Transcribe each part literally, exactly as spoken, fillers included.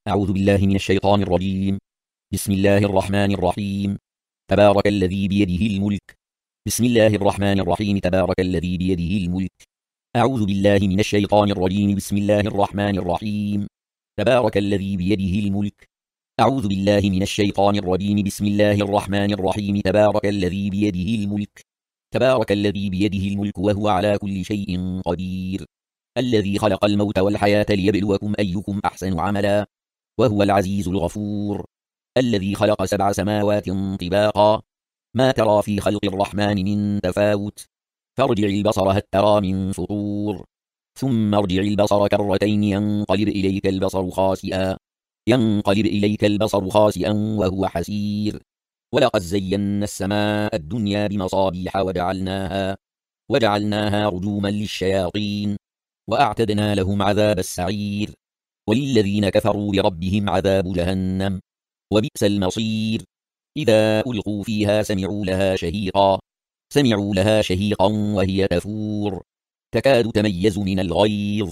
أعوذ بالله من الشيطان الرجيم. بسم الله الرحمن الرحيم. تبارك الذي بيده الملك. بسم الله الرحمن الرحيم. تبارك الذي بيده الملك. أعوذ بالله من الشيطان الرجيم. بسم الله الرحمن الرحيم. تبارك الذي بيده الملك. أعوذ بالله من الشيطان الرجيم. بسم الله الرحمن الرحيم. تبارك الذي بيده الملك. تبارك الذي بيده الملك وهو على كل شيء قدير. الذي خلق الموت والحياة ليبلوكم أيكم أحسن عملا وهو العزيز الغفور. الذي خلق سبع سماوات طباقا ما ترى في خلق الرحمن من تفاوت فارجع البصر هل ترى من فطور ثم ارجع البصر كرتين ينقلب إليك البصر خاسئا ينقلب إليك البصر خاسئا وهو حسير. ولقد زينا السماء الدنيا بمصابيح وجعلناها وجعلناها رجوما للشياطين وأعتدنا لهم عذاب السعير. وللذين كفروا بربهم عذاب جهنم وبئس المصير. إذا ألقوا فيها سمعوا لها شهيقا سمعوا لها شهيقا وهي تفور تكاد تميز من الغيظ.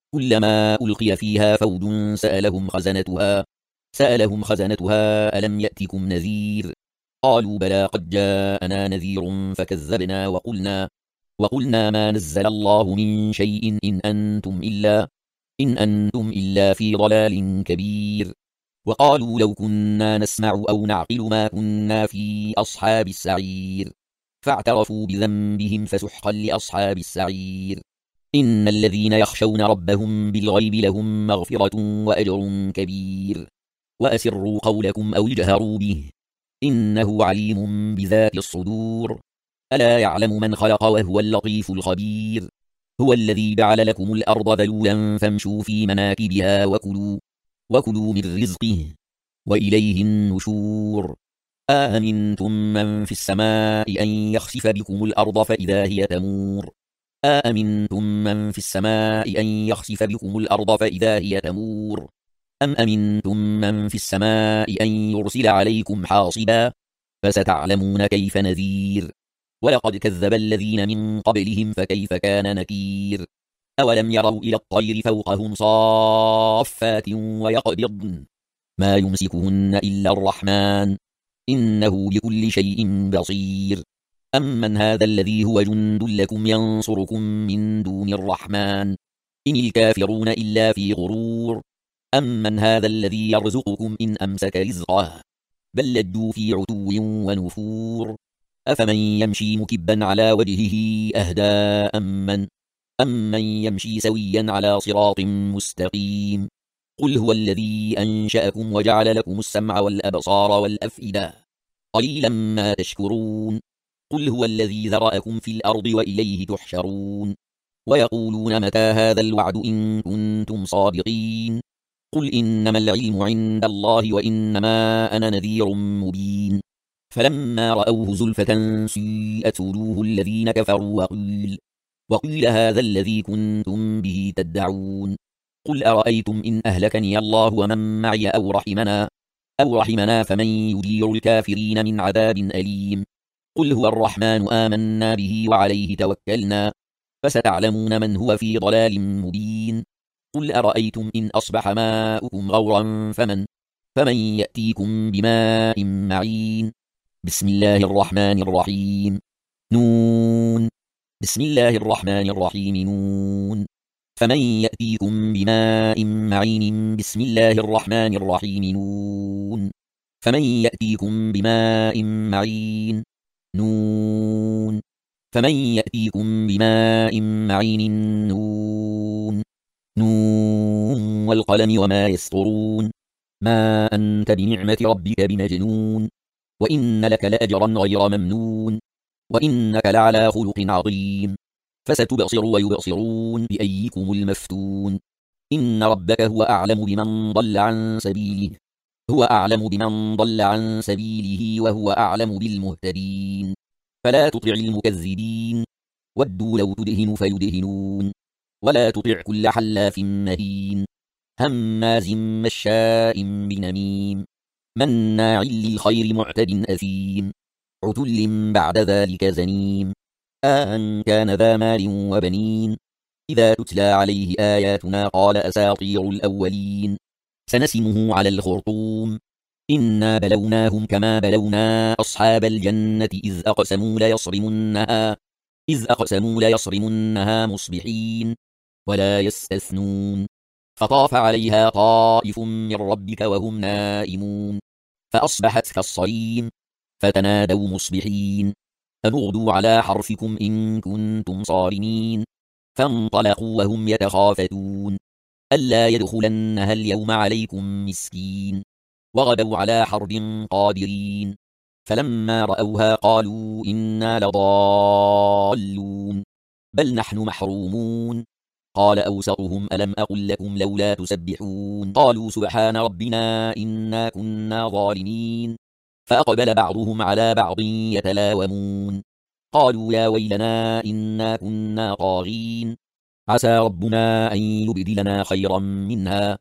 كلما ألقي فيها فوج سألهم خزنتها سألهم خزنتها ألم يأتكم نذير قالوا بلى قد جاءنا نذير فكذبنا وقلنا وقلنا ما نزل الله من شيء إن أنتم إلا إن أنتم إلا في ضلال كبير. وقالوا لو كنا نسمع أو نعقل ما كنا في أصحاب السعير فاعترفوا بذنبهم فسحقا لأصحاب السعير. إن الذين يخشون ربهم بالغيب لهم مغفرة وأجر كبير. وأسروا قولكم أو اجهروا به إنه عليم بذات الصدور. ألا يعلم من خلق وهو اللطيف الخبير. هو الذي جعل لكم الأرض ذلولا فامشوا في مناكبها وكلوا وكلوا من رزقه وإليه النشور. آمنتم من في السماء أن يخسف بكم الأرض فإذا هي تمور آمنتم من في السماء أن يخسف بكم الأرض فإذا هي تمور أم أمنتم من في السماء أن يرسل عليكم حاصبا فستعلمون كيف نذير. ولقد كذب الذين من قبلهم فكيف كان نكير. أولم يروا إلى الطير فوقهم صافات ويقبضن ما يمسكهن إلا الرحمن إنه بكل شيء بصير. أمن هذا الذي هو جند لكم ينصركم من دون الرحمن إن الكافرون إلا في غرور. أمن هذا الذي يرزقكم إن أمسك رزقه بل لجوا في عتو ونفور. أفمن يمشي مكبا على وجهه أهدى أمن أمن يمشي سويا على صراط مستقيم. قل هو الذي أنشأكم وجعل لكم السمع والأبصار والأفئدة قليلا ما تشكرون. قل هو الذي ذرأكم في الأرض وإليه تحشرون. ويقولون متى هذا الوعد إن كنتم صادقين. قل إنما العلم عند الله وإنما أنا نذير مبين. فلما رأوه زلفة سيئت وجوه الذين كفروا وقيل وقيل هذا الذي كنتم به تدعون. قل أرأيتم إن أهلكني الله ومن معي أو رحمنا أو رحمنا فمن يجير الكافرين من عذاب أليم. قل هو الرحمن آمنا به وعليه توكلنا فستعلمون من هو في ضلال مبين. قل أرأيتم إن أصبح ماؤكم غورا فمن فمن يأتيكم بماء معين. بسم الله الرحمن الرحيم. نون. بسم الله الرحمن الرحيم. نون. فمن يأتيكم بماء معين. بسم الله الرحمن الرحيم. نون. فمن يأتيكم بماء معين. نون. فمن يأتيكم بماء معين. نون. نون والقلم وما يسطرون. ما أنت بنعمة ربك بمجنون. وإن لك لأجرا غير ممنون. وإنك لعلى خلق عظيم. فستبصر ويبصرون بأيكم المفتون. إن ربك هو أعلم بمن ضل عن سبيله هو أعلم بمن ضل عن سبيله وهو أعلم بالمهتدين. فلا تطع المكذبين ودوا لو تدهن فيدهنون. ولا تطع كل حلاف مهين هماز مشاء بنميم مناع للخير معتد أثيم عتل بعد ذلك زنيم. أن كان ذا مال وبنين إذا تتلى عليه آياتنا قال أساطير الأولين سنسمه على الخرطوم إنا بلوناهم كما بلونا أصحاب الجنة إذ أقسموا ليصرمنها إذ أقسموا ليصرمنها مصبحين ولا يستثنون فطاف عليها طائف من ربك وهم نائمون فأصبحت كالصريم فتنادوا مصبحين أن اغدوا على حرثكم إن كنتم صارمين فانطلقوا وهم يتخافتون ألا يدخلنها اليوم عليكم مسكين وغدوا على حرد قادرين فلما رأوها قالوا إنا لضالون بل نحن محرومون قال أوسطهم ألم أقل لكم لولا تسبحون قالوا سبحان ربنا إنا كنا ظالمين فأقبل بعضهم على بعض يتلاومون قالوا يا ويلنا إنا كنا طاغين عسى ربنا أن يبدلنا خيرا منها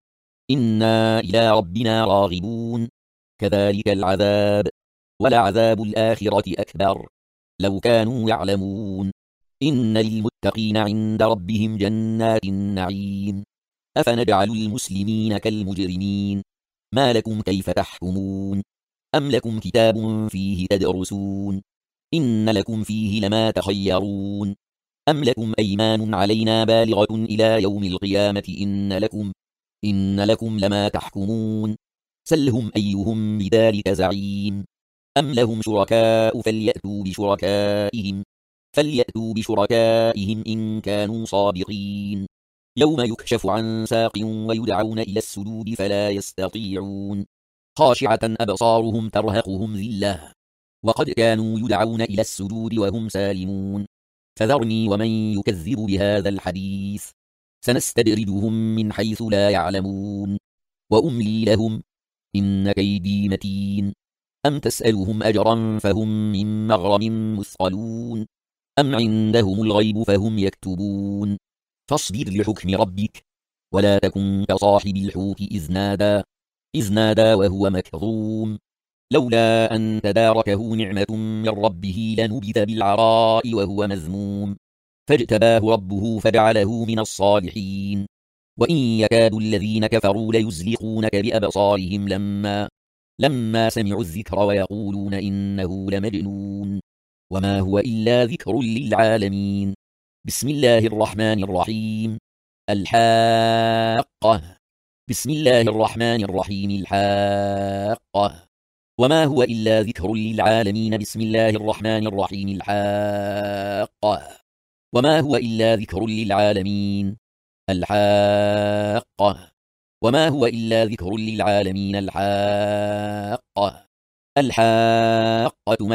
إنا إلى ربنا راغبون كذلك العذاب ولعذاب الآخرة أكبر لو كانوا يعلمون إن للمتقين عند ربهم جنات النعيم أفنجعل المسلمين كالمجرمين ما لكم كيف تحكمون أم لكم كتاب فيه تدرسون إن لكم فيه لما تخيرون أم لكم أيمان علينا بالغة إلى يوم القيامة إن لكم إن لكم لما تحكمون سلهم أيهم بذلك زعيم أم لهم شركاء فليأتوا بشركائهم فليأتوا بشركائهم إن كانوا صادقين يوم يكشف عن ساق ويدعون إلى السجود فلا يستطيعون خاشعة أبصارهم ترهقهم ذلة وقد كانوا يدعون إلى السجود وهم سالمون فذرني ومن يكذب بهذا الحديث سنستدرجهم من حيث لا يعلمون وأملي لهم إن كيدي متين أم تسألهم أجرا فهم من مغرم مثقلون أم عندهم الغيب فهم يكتبون فاصبر لحكم ربك ولا تكن كصاحب الحوت إذ نادى إذ نادى وهو مكظوم لولا أن تداركه نعمة من ربه لنبذ بالعراء وهو مذموم فاجتباه ربه فجعله من الصالحين وإن يكاد الذين كفروا ليزلقونك بأبصارهم لما لما سمعوا الذكر ويقولون إنه لمجنون وما هو إلا ذكر للعالمين بسم الله الرحمن الرحيم الحاقة بسم الله الرحمن الرحيم الحاقة وما هو إلا ذكر للعالمين بسم الله الرحمن الرحيم الحاقة وما هو إلا ذكر للعالمين الحاقة وما هو إلا ذكر للعالمين الحاقة الحاقة ما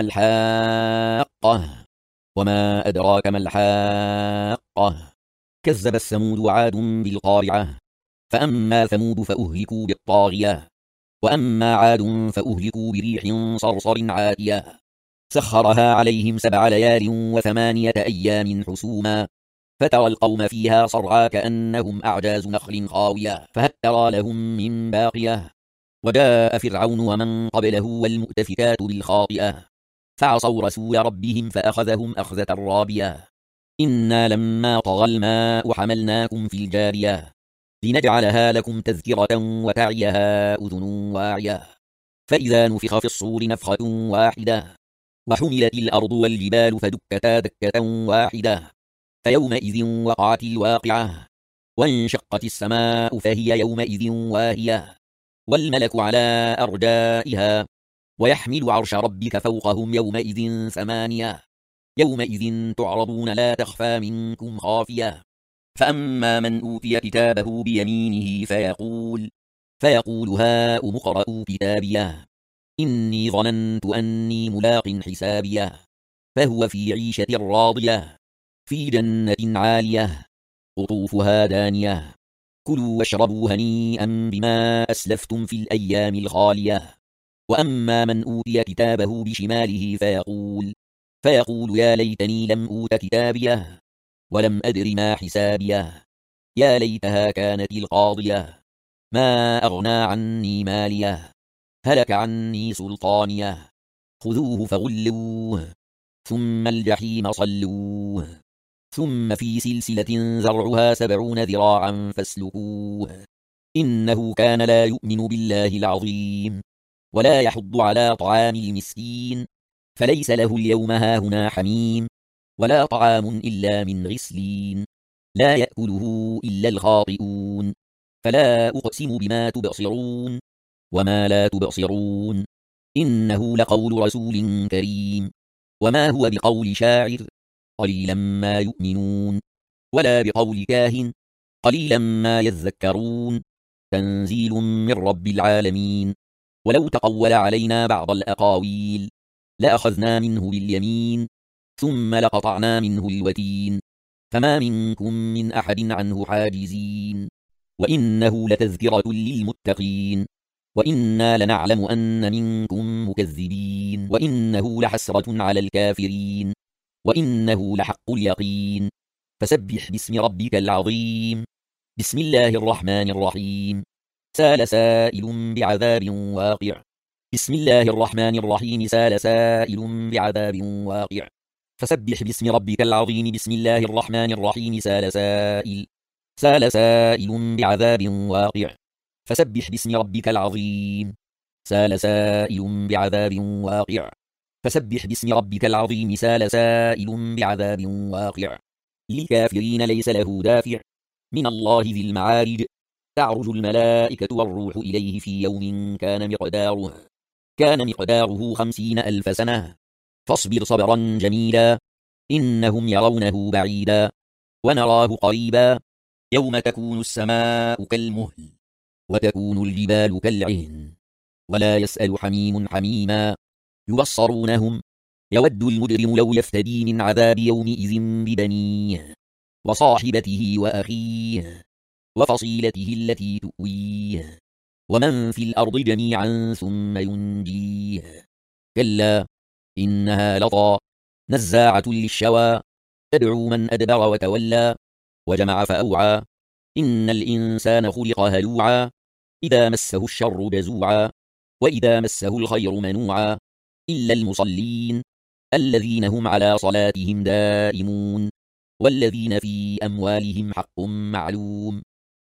الحاقة وما أدراك ما الحاقة كذب الثمود وعاد بالقارعة فأما ثمود فأهلكوا بالطاغية وأما عاد فأهلكوا بريح صرصر عاتية سخرها عليهم سبع ليال وثمانية أيام حسوما فترى القوم فيها صرعى كأنهم أعجاز نخل خاوية فهل ترى لهم من باقية وجاء فرعون ومن قبله والمؤتفكات بالخاطئة فعصوا رسول ربهم فأخذهم أخذة رابية إنا لما طغى الماء حملناكم في الجارية لنجعلها لكم تذكرة وتعيها أذن واعية فإذا نفخ في الصور نفخة واحدة وحملت الأرض والجبال فدكتا دكة واحدة فيومئذ وقعت الواقعة وانشقت السماء فهي يومئذ واهية والملك على أرجائها ويحمل عرش ربك فوقهم يومئذ ثمانية يومئذ تعرضون لا تخفى منكم خافية فأما من أوتي كتابه بيمينه فيقول فيقول هاؤم اقرءوا كتابيه إني ظننت أني ملاق حسابيه فهو في عيشة راضية في جنة عالية قطوفها دانية كلوا واشربوا هنيئا بما أسلفتم في الأيام الخالية وأما من أوتي كتابه بشماله فيقول فيقول يا ليتني لم أوت كتابيه ولم أدر ما حسابيه يا ليتها كانت القاضية ما أغنى عني ماليه هلك عني سلطانيه خذوه فغلوه ثم الجحيم صلوه ثم في سلسلة زرعها سبعون ذراعا فاسلكوه إنه كان لا يؤمن بالله العظيم ولا يحض على طعام المسكين فليس له اليوم هاهنا حميم ولا طعام إلا من غسلين لا يأكله إلا الخاطئون فلا أقسم بما تبصرون وما لا تبصرون إنه لقول رسول كريم وما هو بقول شاعر قليلا ما يؤمنون ولا بقول كاهن قليلا ما يذكرون تنزيل من رب العالمين ولو تقول علينا بعض الأقاويل لأخذنا منه باليمين ثم لقطعنا منه الوتين فما منكم من أحد عنه حاجزين وإنه لتذكرة للمتقين وإنا لنعلم أن منكم مكذبين وإنه لحسرة على الكافرين وإنه لحق اليقين فسبح باسم ربك العظيم بسم الله الرحمن الرحيم سال سائل بعذاب واقع بسم الله الرحمن الرحيم سال سائل بعذاب واقع فسبح باسم ربك العظيم بسم الله الرحمن الرحيم سال سائل سال سائل بعذاب واقع فسبح باسم ربك العظيم سال سائل بعذاب واقع فسبح باسم ربك العظيم سال سائل بعذاب واقع للكافرين ليس له دافع من الله ذي المعارج تعرج الملائكة والروح إليه في يوم كان مقداره كان مقداره خمسين ألف سنة فاصبر صبرا جميلا إنهم يرونه بعيدا ونراه قريبا يوم تكون السماء كالمهل وتكون الجبال كالعهن ولا يسأل حميم حميما يبصرونهم يود المجرم لو يفتدي من عذاب يومئذ ببنيه وصاحبته وأخيه وفصيلته التي تؤويه ومن في الأرض جميعا ثم ينجيه كلا إنها لطى نزاعة للشوى تدعو من أدبر وتولى وجمع فأوعى إن الإنسان خلق هلوعا إذا مسه الشر جزوعا وإذا مسه الخير منوعا إلا المصلين الذين هم على صلاتهم دائمون والذين في أموالهم حق معلوم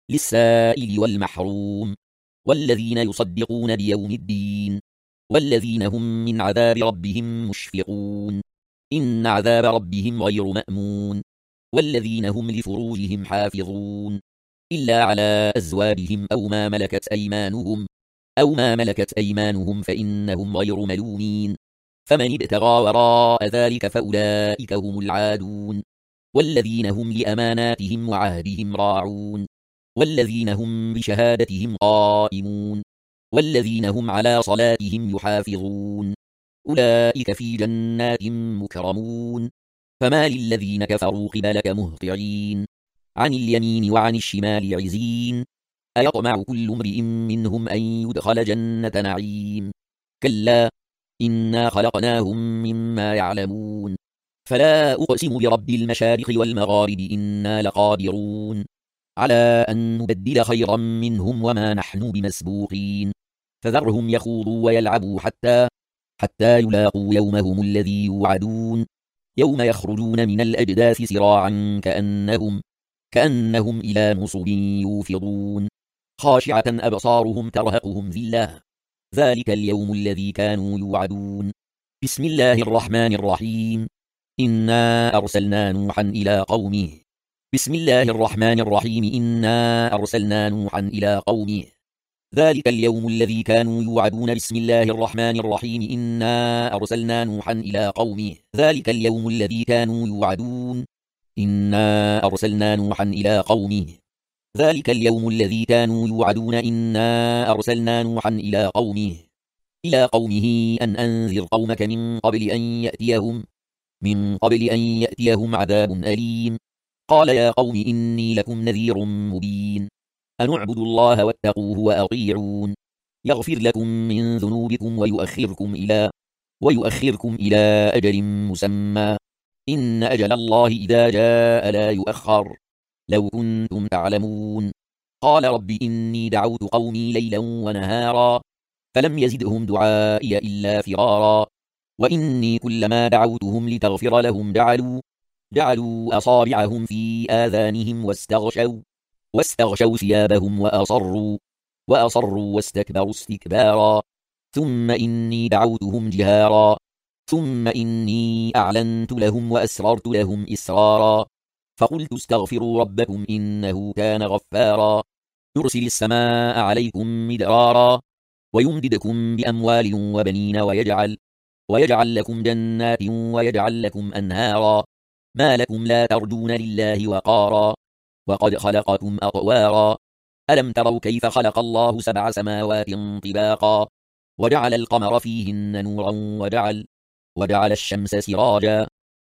للسائل والمحروم والذين يصدقون بيوم الدين والذين هم من عذاب ربهم مشفقون إن عذاب ربهم غير مأمون والذين هم لفروجهم حافظون إلا على أزواجهم أو ما ملكت أيمانهم أو ما ملكت أيمانهم فإنهم غير ملومين فمن ابتغى وراء ذلك فأولئك هم العادون والذين هم لأماناتهم وعهدهم راعون والذين هم بشهادتهم قائمون والذين هم على صلاتهم يحافظون أولئك في جنات مكرمون فما للذين كفروا قبلك مهطعين عن اليمين وعن الشمال عزين أيطمع كل امرئ منهم أن يدخل جنة نعيم كلا إنا خلقناهم مما يعلمون فلا أقسم برب المشارق والمغارب إنا لقادرون على أن نبدل خيرا منهم وما نحن بمسبوقين فذرهم يخوضوا ويلعبوا حتى حتى يلاقوا يومهم الذي يوعدون يوم يخرجون من الأجداث سراعا كأنهم كأنهم إلى نصب يوفضون خاشعة أبصارهم ترهقهم ذلة ذلك اليوم الذي كانوا يوعدون بسم الله الرحمن الرحيم إنا أرسلنا نوحا إلى قومه بسم الله الرحمن الرحيم إنا أرسلنا نوحا إلى قومه ذلك اليوم الذي كانوا يوعدون بسم الله الرحمن الرحيم إنا أرسلنا نوحا إلى قومه ذلك اليوم الذي كانوا يوعدون إنا أرسلنا نوحا إلى قومه ذلك اليوم الذي كانوا يوعدون إنا أرسلنا نوحا إلى قومه إلى قومه أن أنذر قومك من قبل أن يأتيهم من قبل أن يأتيهم عذاب أليم قال يا قوم إني لكم نذير مبين أن اعبدوا الله واتقوه وأطيعون يغفر لكم من ذنوبكم ويؤخركم إلى ويؤخركم إلى أجل مسمى إن أجل الله إذا جاء لا يؤخر لو كنتم تعلمون قال رب إني دعوت قومي ليلا ونهارا فلم يزدهم دعائي إلا فرارا وإني كلما دعوتهم لتغفر لهم جعلوا جعلوا أصابعهم في آذانهم واستغشوا واستغشوا ثيابهم وأصروا وأصروا واستكبروا استكبارا ثم إني دعوتهم جهارا ثم إني أعلنت لهم وأسررت لهم إسرارا فقلت استغفروا ربكم إنه كان غفارا يرسل السماء عليكم مدرارا ويمددكم بأموال وبنين ويجعل ويجعل لكم جنات ويجعل لكم أنهارا ما لكم لا ترجون لله وقارا وقد خلقكم أطوارا ألم تروا كيف خلق الله سبع سماوات طباقا وجعل القمر فيهن نورا وجعل وجعل الشمس سراجا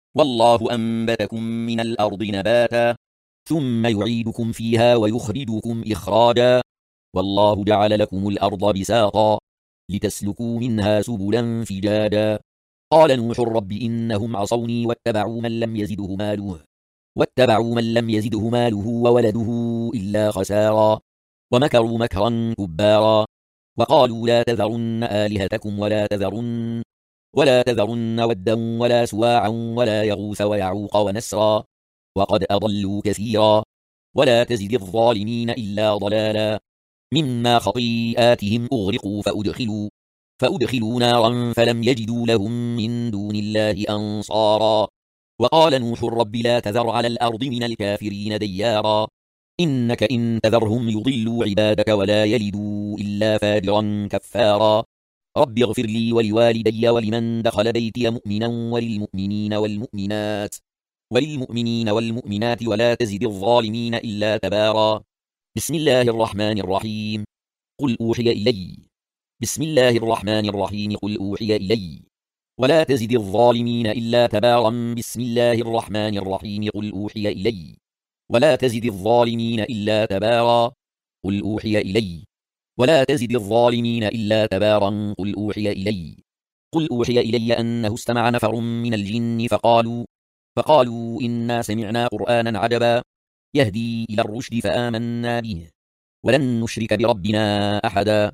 والله أنبتكم من الأرض نباتا ثم يعيدكم فيها ويخرجكم إخراجا والله جعل لكم الأرض بساطا لتسلكوا منها سبلا فجاجا قال نوح رب إنهم عصوني واتبعوا من لم يزده ماله واتبعوا من لم يزده ماله وولده إلا خسارا ومكروا مكرا كبارا وقالوا لا تذرن آلهتكم ولا تذرن ولا تذرن ودا ولا سواعا ولا يغوث ويعوق ونسرا وقد أضلوا كثيرا ولا تزد الظالمين إلا ضلالا مما خطيئاتهم أغرقوا فأدخلوا فأدخلوا نارا فلم يجدوا لهم من دون الله أنصارا وقال نوح رب لا تذر على الأرض من الكافرين ديارا إنك إن تذرهم يضلوا عبادك ولا يلدوا إلا فاجرا كفارا رب اغفر لي ولوالدي ولمن دخل بيتي مؤمنا وللمؤمنين والمؤمنات وللمؤمنين والمؤمنات ولا تزد الظالمين إلا تبارا بسم الله الرحمن الرحيم قل أوحي إلي بسم الله الرحمن الرحيم قل أوحي إلي ولا تزد الظالمين إلا تبارا بسم الله الرحمن الرحيم قل أوحي إلي ولا تزد الظالمين إلا تبارا قل أوحي إلي ولا تزد الظالمين إلا تبارا قل أوحي إلي قل أوحي إلي أنه استمع نفر من الجن فقالوا فقالوا إنا سمعنا قرآنا عجبا يهدي إلى الرشد فآمنا به ولن نشرك بربنا أحدا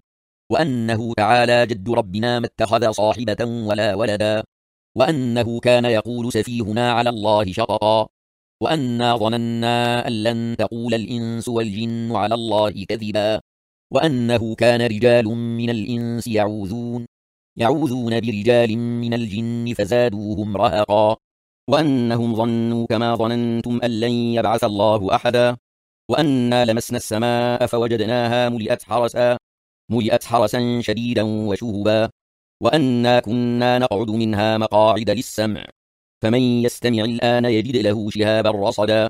وأنه تعالى جد ربنا ما اتخذ صاحبة ولا ولدا وأنه كان يقول سفيهنا على الله شططا وأنا ظننا أن لن تقول الإنس والجن على الله كذبا وأنه كان رجال من الإنس يعوذون يعوذون برجال من الجن فزادوهم رهقا وأنهم ظنوا كما ظننتم أن لن يبعث الله أحدا وأنا لمسنا السماء فوجدناها ملئت حرسا ملئت حرسا شديدا وشهبا وأنا كنا نقعد منها مقاعد للسمع فمن يستمع الآن يجد له شهابا رصدا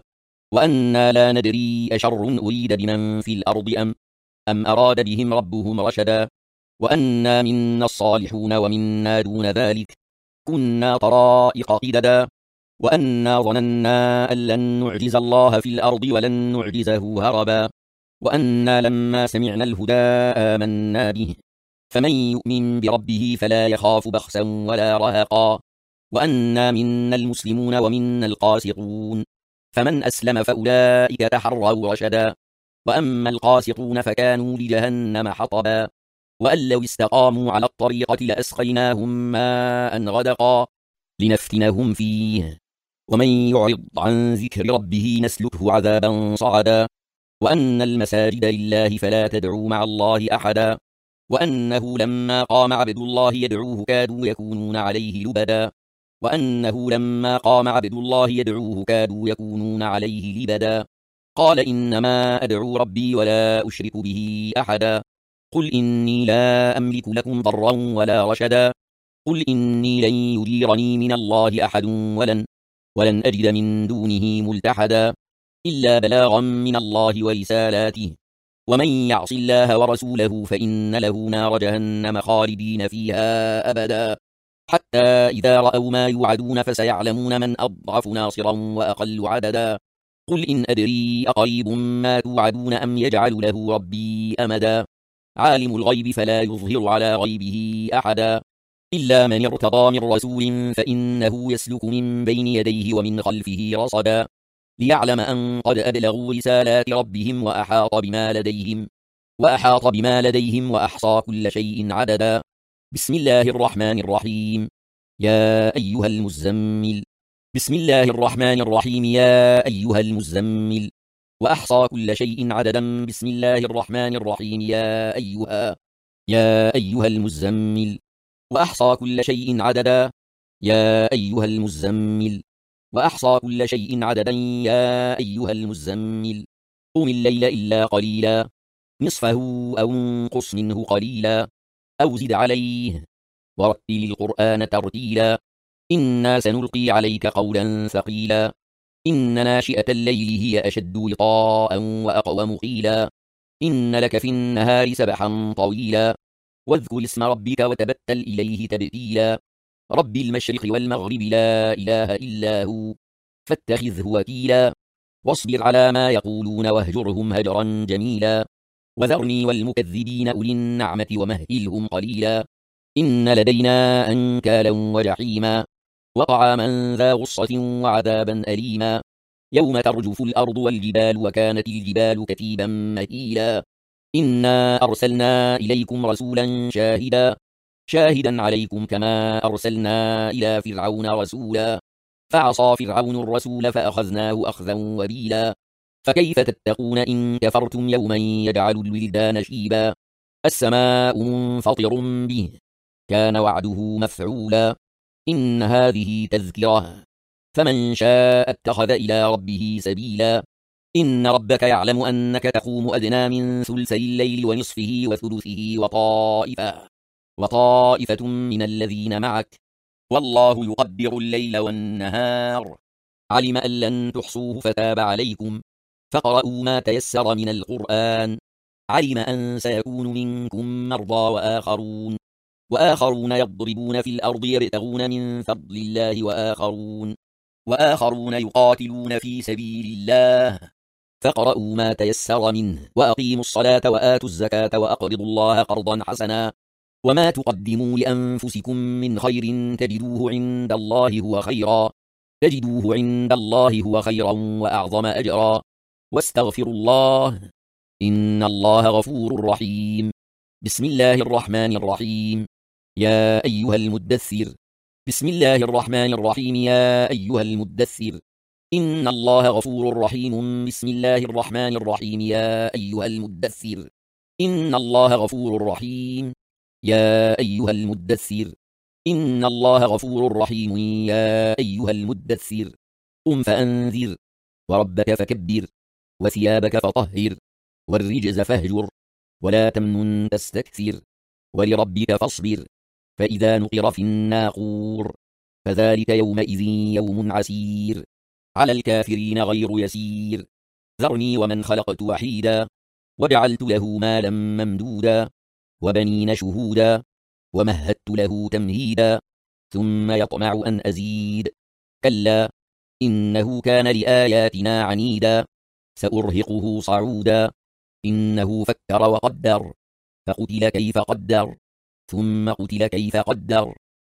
وأنا لا ندري أشر أريد بمن في الأرض أم أم أراد بهم ربهم رشدا وأنا منا الصالحون ومنا دون ذلك كنا طرائق قددا وأنا ظننا أن لن نعجز الله في الأرض ولن نعجزه هربا وأنا لما سمعنا الهدى آمنا به فمن يؤمن بربه فلا يخاف بخسا ولا رهقا وأنا منا المسلمون ومنا القاسطون فمن أسلم فأولئك تحروا رشدا وأما القاسطون فكانوا لجهنم حطبا وأن لو استقاموا على الطريقة لأسقيناهم ماء غدقا لنفتنهم فيه ومن يعرض عن ذكر ربه نسلكه عذابا صعدا وأن المساجد لله فلا تدعوا مع الله أحدا وأنه لما قام عبد الله يدعوه كادوا يكونون عليه لبدا وأنه لما قام عبد الله يدعوه كادوا يكونون عليه لبدا قال إنما أدعو ربي ولا أشرك به أحدا قل إني لا أملك لكم ضرا ولا رشدا قل إني لن يجيرني من الله أحد ولن ولن أجد من دونه ملتحدا إلا بلاغا من الله ورسالاته ومن يعص الله ورسوله فإن له نار جهنم خالدين فيها أبدا حتى إذا رأوا ما يوعدون فسيعلمون من أضعف ناصرا وأقل عددا قل إن أدري أقريب ما توعدون أم يجعل له ربي أمدا عالم الغيب فلا يظهر على غيبه أحدا إلا من ارتضى من رسول فإنه يسلك من بين يديه ومن خلفه رصدا ليعلم أن قد أبلغوا رسالات ربهم وأحاط بما لديهم وأحاط بما لديهم وأحصى كل شيء عددا بسم الله الرحمن الرحيم يا أيها المزمل بسم الله الرحمن الرحيم يا أيها المزمل وأحصى كل شيء عددا. بسم الله الرحمن الرحيم. يا أيها يا أيها المزمل. وأحصى كل شيء عددا. يا أيها المزمل. وأحصى كل شيء عددا. يا أيها المزمل. قم الليل إلا قليلا، نصفه أو انقص منه قليلا، أو زد عليه ورتل القرآن ترتيلا. إنا سنلقي عليك قولا ثقيلا. إن ناشئة الليل هي أشد وطاء وأقوم قيلا. إن لك في النهار سبحا طويلا. واذكر اسم ربك وتبتل إليه تبتيلا. رب المشرق والمغرب لا إله إلا هو فاتخذه وكيلا. واصبر على ما يقولون واهجرهم هجرا جميلا. وذرني والمكذبين أولي النعمة ومهلهم قليلا. إن لدينا أنكالا وجحيما وطعاما ذا غصة وعذابا أليما. يوم ترجف الأرض والجبال وكانت الجبال كثيبا مهيلا. إنا أرسلنا إليكم رسولا شاهدا شاهدا عليكم كما أرسلنا إلى فرعون رسولا. فعصى فرعون الرسول فأخذناه أخذا وبيلا. فكيف تتقون إن كفرتم يوما يجعل الولدان شيبا. السماء منفطر به كان وعده مفعولا. إن هذه تذكرة فمن شاء اتخذ إلى ربه سبيلا. إن ربك يعلم أنك تقوم أدنى من ثلثي الليل ونصفه وثلثه وطائفة وطائفة من الذين معك، والله يقدر الليل والنهار. علم أن لن تحصوه فتاب عليكم فاقرؤوا ما تيسر من القرآن. علم أن سيكون منكم مرضى وآخرون وآخرون يضربون في الأرض يبتغون من فضل الله وآخرون وآخرون يقاتلون في سبيل الله. فاقرؤوا ما تيسر منه وأقيموا الصلاة وآتوا الزكاة وأقرضوا الله قرضا حسنا. وما تقدموا لأنفسكم من خير تجدوه عند الله هو خيرا تجدوه عند الله هو خيرا وأعظم أجرا. واستغفروا الله إن الله غفور رحيم. بسم الله الرحمن الرحيم. يا أيها المدثر. بسم الله الرحمن الرحيم. يا أيها المدثر. إن الله غفور رحيم. بسم الله الرحمن الرحيم. يا أيها المدثر. إن الله غفور رحيم. يا أيها المدثر. إن الله غفور رحيم. يا أيها المدثر. قم فأنذر وربك فكبر وثيابك فطهر والرجز فاهجر ولا تمنن تستكثر ولربك فاصبر. فإذا نقر في الناقور فذلك يومئذ يوم عسير على الكافرين غير يسير. ذرني ومن خلقت وحيدا وجعلت له مالا ممدودا وبنين شهودا ومهدت له تمهيدا ثم يطمع أن أزيد. كلا إنه كان لآياتنا عنيدا سأرهقه صعودا. إنه فكر وقدر فقتل كيف قدر ثم قتل كيف قدر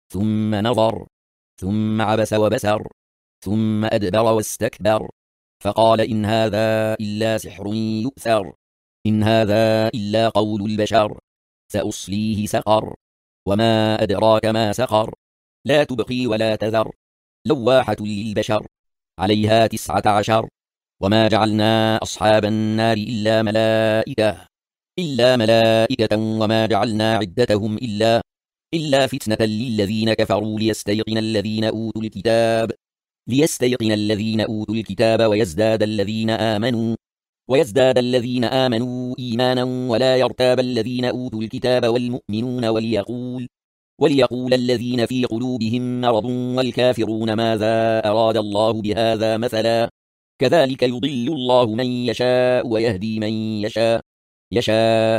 ثم نظر ثم عبس وبسر ثم أدبر واستكبر فقال إن هذا إلا سحر يؤثر. إن هذا إلا قول البشر. سأصليه سقر وما أدراك ما سقر. لا تبقي ولا تذر لواحة للبشر عليها تسعة عشر. وما جعلنا أصحاب النار إلا ملائكة إلا ملائكة وما جعلنا عدتهم إلا إلا فتنة للذين كفروا ليستيقن الذين أوتوا الكتاب ليستيقن الذين أوتوا الكتاب ويزداد الذين آمنوا ويزداد الذين آمنوا إيمانا ولا يرتاب الذين أوتوا الكتاب والمؤمنون وليقول وليقول الذين في قلوبهم مرض والكافرون ماذا أراد الله بهذا مثلا. كذلك يضل الله من يشاء ويهدي من يشاء يشاء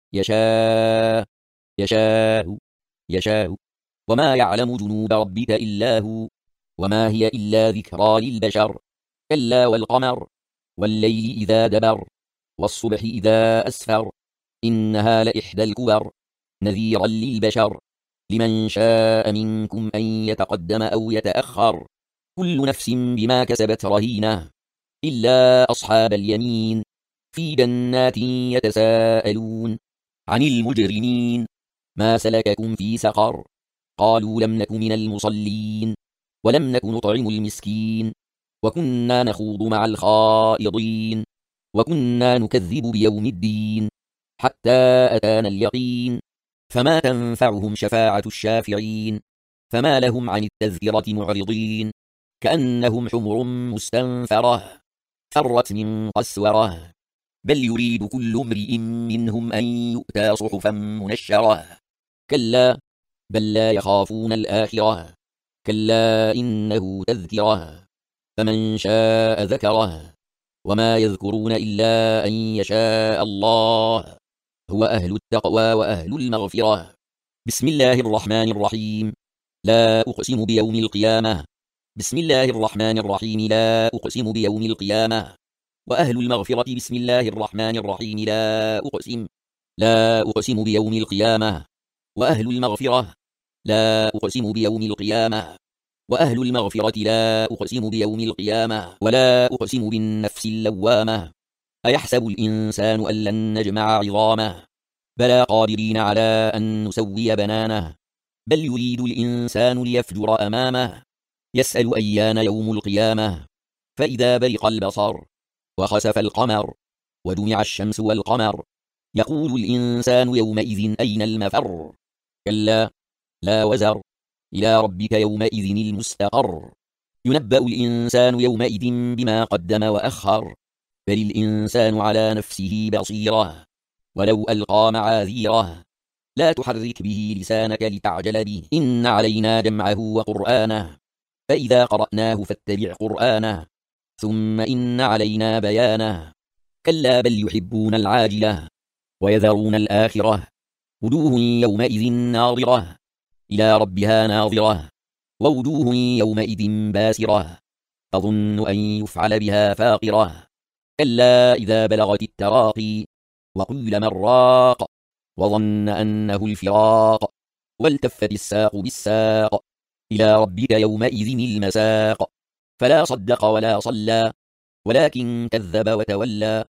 يشاء يشاء يشاء. وما يعلم جنود ربك إلا هو وما هي إلا ذكرى للبشر. كلا والقمر والليل إذا دبر والصبح إذا أسفر إنها لإحدى الكبر نذيرا للبشر. لمن شاء منكم أن يتقدم أو يتأخر كل نفس بما كسبت رهينة إلا أصحاب اليمين في جنات يتساءلون عن المجرمين ما سلككم في سقر قالوا لم نك من المصلين ولم نك نطعم المسكين وكنا نخوض مع الخائضين وكنا نكذب بيوم الدين حتى أتانا اليقين فما تنفعهم شفاعة الشافعين فما لهم عن التذكرة معرضين كأنهم حمر مستنفرة فرت من قسورة بل يريد كل امرئ منهم أن يؤتى صحفا منشرة كلا بل لا يخافون الآخرة كلا إنه تذكرة فمن شاء ذكره وما يذكرون إلا أن يشاء الله هو أهل التقوى وأهل المغفرة. بسم الله الرحمن الرحيم. لا أقسم بيوم القيامة. بسم الله الرحمن الرحيم. لا أقسم بيوم القيامة. وأهل المغفرة. بسم الله الرحمن الرحيم. لا أقسم لا أقسم بيوم القيامة. وأهل المغفرة. لا أقسم بيوم القيامة. وأهل المغفرة. لا أقسم بيوم القيامة. ولا أقسم بالنفس اللوامة. أيحسب الإنسان أن لن نجمع عظامه بلى قادرين على أن نسوي بنانه بل يريد الإنسان ليفجر أمامه يسأل أيان يوم القيامة فإذا برق البصر وخسف القمر وجمع الشمس والقمر يقول الإنسان يومئذ أين المفر كلا لا وزر إلى ربك يومئذ المستقر ينبأ الإنسان يومئذ بما قدم وأخر بل الإنسان على نفسه بصيرة ولو ألقى معاذيره لا تحرك به لسانك لتعجل به إن علينا جمعه وقرآنه فإذا قرأناه فاتبع قرآنه ثم إن علينا بيانه كلا بل يحبون العاجلة ويذرون الآخرة وجوه يومئذ ناظرة إلى ربها ناظرة ووجوه يومئذ باسرة تظن أن يفعل بها فاقرة كلا إذا بلغت التراقي وقيل من راق وظن أنه الفراق والتفت الساق بالساق إلى ربك يومئذ المساق فلا صدق ولا صلى ولكن كذب وتولى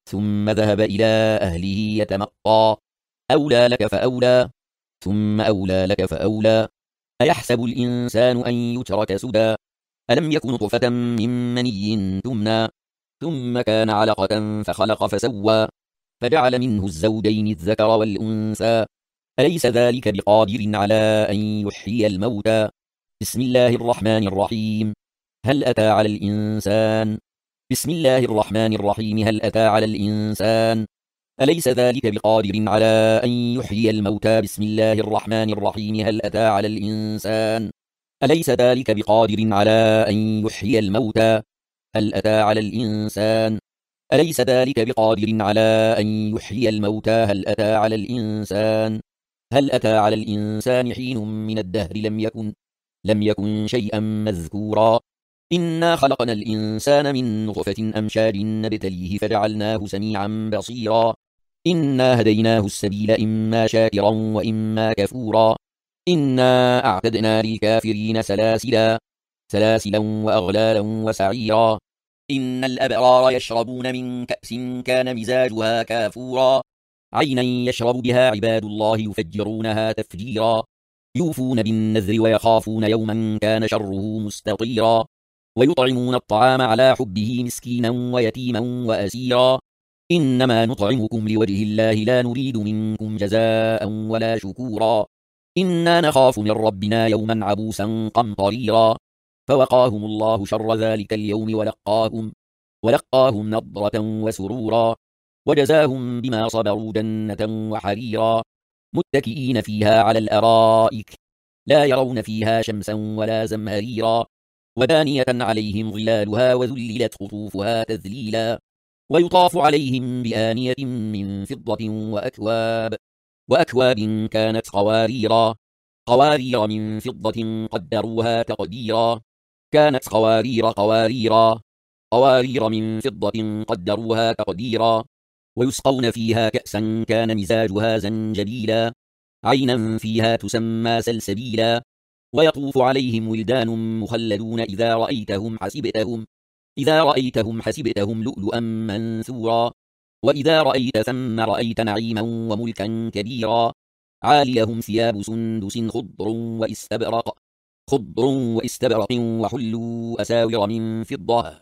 ثم ذهب إلى أهله يتمطى أولى لك فأولى ثم أولى لك فأولى أيحسب الإنسان أن يترك سدى ألم يكن طفة من مني تمنى ثم كان علقة فخلق فسوى فجعل منه الزوجين الذكر والأنثى أليس ذلك بقادر على أن يحيي الموتى بسم الله الرحمن الرحيم. هل أتى على الإنسان بسم الله الرحمن الرحيم. هل أتى على الإنسان أليس ذلك بقادر على أن يحيي الموتى بسم الله الرحمن الرحيم. هل أتى على الإنسان أليس ذلك بقادر على أن يحيي الموتى هل أتى على الإنسان أليس ذلك بقادر على أن يحيي الموتى هل أتى على الإنسان هل أتى على الإنسان حين من الدهر لم يكن لم يكن شيئا مذكورا إنا خلقنا الإنسان من نطفة أمشاج نبتليه فجعلناه سميعا بصيرا إنا هديناه السبيل إما شاكرا وإما كفورا إنا أعتدنا للكافرين سلاسلا سلاسلا وأغلالا وسعيرا إن الأبرار يشربون من كأس كان مزاجها كافورا عينا يشرب بها عباد الله يفجرونها تفجيرا يوفون بالنذر ويخافون يوما كان شره مستطيرا ويطعمون الطعام على حبه مسكينا ويتيما وأسيرا إنما نطعمكم لوجه الله لا نريد منكم جزاء ولا شكورا إنا نخاف من ربنا يوما عبوسا قمطريرا فوقاهم الله شر ذلك اليوم ولقاهم ولقاهم نضرة وسرورا وجزاهم بما صبروا جنة وحريرا متكئين فيها على الأرائك لا يرون فيها شمسا ولا زمهريرا ودانية عليهم ظلالها وذللت قطوفها تذليلا ويطاف عليهم بآنية من فضة وأكواب وأكواب كانت قواريرا قوارير من فضة قدروها تقديرا كانت قوارير قواريرا قوارير من فضة قدروها تقديرا ويسقون فيها كأسا كان مزاجها زنجبيلا عينا فيها تسمى سلسبيلا ويطوف عليهم ولدان مخلدون إذا رأيتهم حسبتهم إذا رأيتهم حسبتهم لؤلؤا منثورا وإذا رأيت ثم رأيت نعيما وملكا كبيرا عاليهم ثياب سندس خضر وإستبرق خضر وإستبرق وحلوا أساور من فضة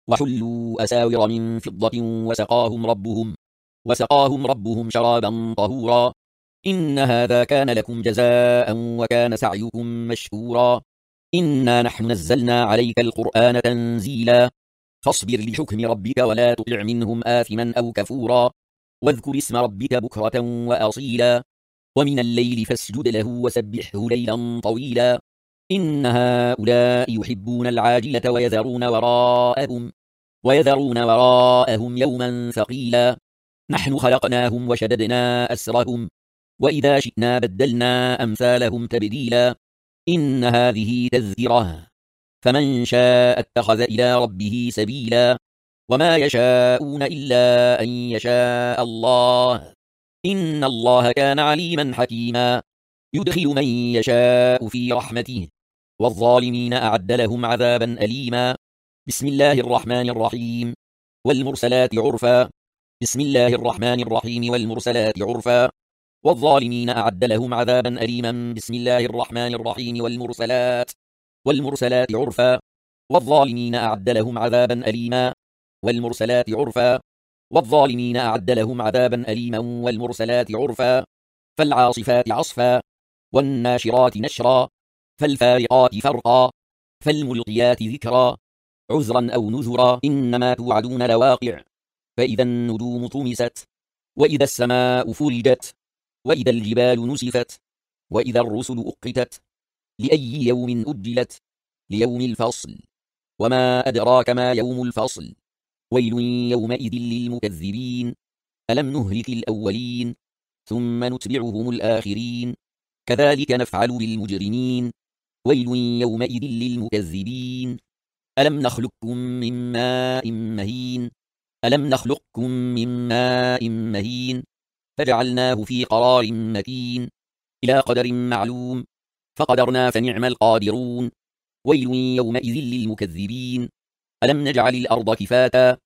وحلوا أساور من فضة وسقاهم ربهم وسقاهم ربهم شرابا طهورا إن هذا كان لكم جزاء وكان سعيكم مشكورا إنا نحن نزلنا عليك القرآن تنزيلا فاصبر لحكم ربك ولا تطع منهم آثما أو كفورا واذكر اسم ربك بكرة وأصيلا ومن الليل فاسجد له وسبحه ليلا طويلا إن هؤلاء يحبون العاجلة ويذرون وراءهم ويذرون وراءهم يوما ثقيلا نحن خلقناهم وشددنا أسرهم وإذا شئنا بدلنا أمثالهم تبديلا إن هذه تذكرة فمن شاء اتخذ إلى ربه سبيلا وما يشاءون إلا أن يشاء الله إن الله كان عليما حكيما يدخل من يشاء في رحمته والظالمين أعد لهم عذابا أليما بسم الله الرحمن الرحيم والمرسلات عرفا بسم الله الرحمن الرحيم والمرسلات عرفا والظالمين أعد لهم عذابا أليما بسم الله الرحمن الرحيم والمرسلات والمرسلات عرفا والظالمين أعد لهم عذابا أليما والمرسلات عرفا والظالمين أعد لهم عذابا أليما والمرسلات عرفا فالعاصفات عصفا والناشرات نشرا فالفارقات فرقا فالملقيات ذكرا عذرا أو نذرا إنما توعدون لواقع فإذا النجوم طمست وإذا السماء فرجت وإذا الجبال نسفت وإذا الرسل أقتت لأي يوم أجلت ليوم الفصل وما أدراك ما يوم الفصل ويل يومئذ للمكذبين ألم نهلك الأولين ثم نتبعهم الآخرين كذلك نفعل بالمجرمين ويل يومئذ للمكذبين ألم نخلقكم من ماء مهين ألم نخلقكم من ماء مهين فجعلناه في قرار مكين إلى قدر معلوم فقدرنا فنعم القادرون ويل يومئذ للمكذبين ألم نجعل الأرض كفاتا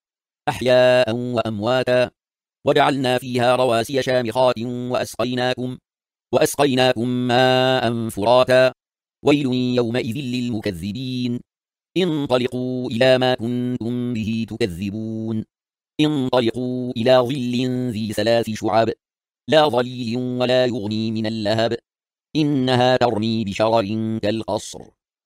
أحياء وأمواتا وجعلنا فيها رواسي شامخات وأسقيناكم وأسقيناكم ماء فراتا ويل يومئذ للمكذبين انطلقوا إلى ما كنتم به تكذبون انطلقوا إلى ظل ذي ثلاث شعب لا ظليل ولا يغني من اللهب إنها ترمي بشرر كالقصر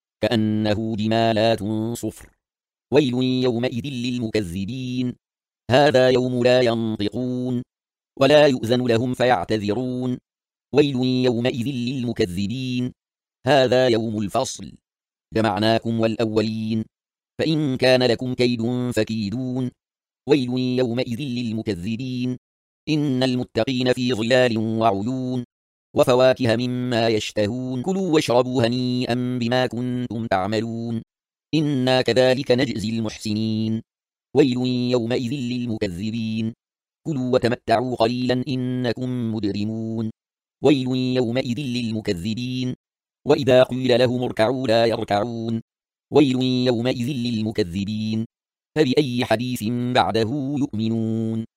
كأنه جمالات صفر ويل يومئذ للمكذبين هذا يوم لا ينطقون ولا يؤذن لهم فيعتذرون ويل يومئذ للمكذبين هذا يوم الفصل جمعناكم والأولين فإن كان لكم كيد فكيدون ويل يومئذ للمكذبين إن المتقين في ظلال وعيون وفواكه مما يشتهون كلوا واشربوا هنيئا بما كنتم تعملون إنا كذلك نجزي المحسنين ويل يومئذ للمكذبين كلوا وتمتعوا قليلا إنكم مجرمون ويل يومئذ للمكذبين وإذا قيل لهم اركعوا لا يركعون ويل يومئذ للمكذبين فبأي حديث بعده يؤمنون